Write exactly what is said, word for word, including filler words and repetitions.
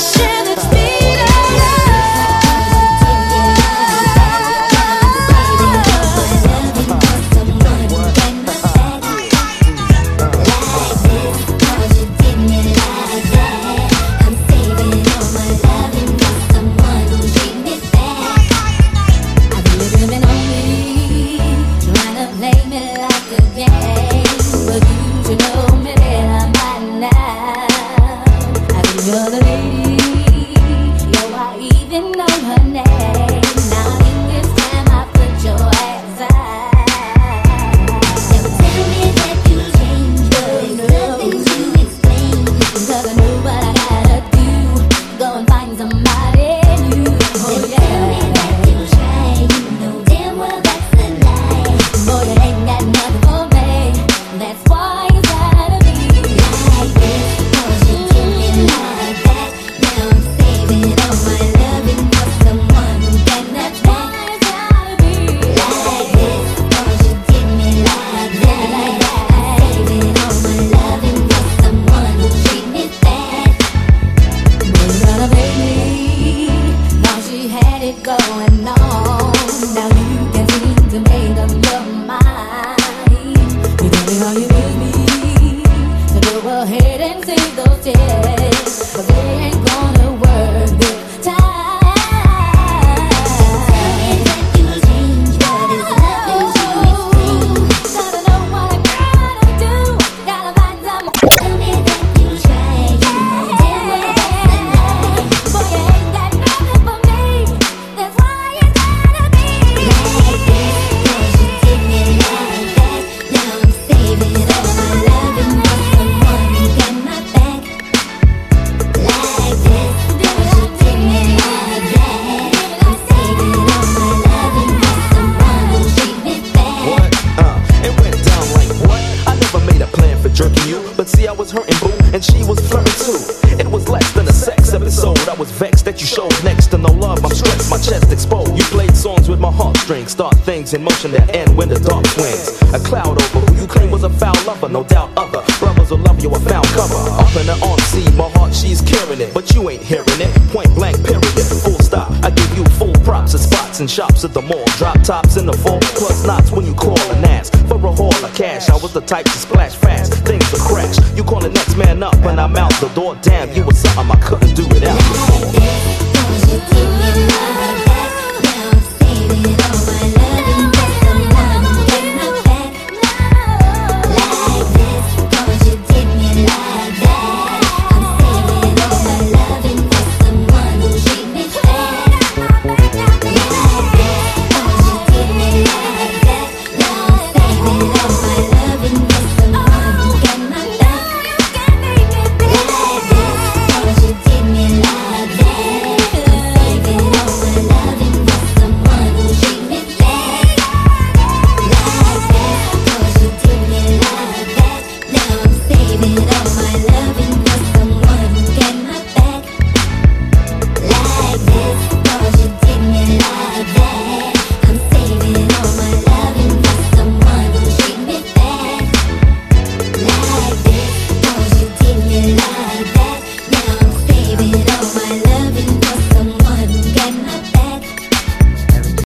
Start things in motion that end when the dark swings. A cloud over who you claim was a foul lover, no doubt other brothers will love you a found cover. Up in the arm, see my heart, she's carrying it, but you ain't hearing it. Point blank, period, full stop. I give you full props at spots and shops at the mall. Drop tops in the fall, plus knots when you call and ask for a haul of cash. I was the type to splash fast, things to crash. You call the next man up and I'm out the door. Damn, you was something I could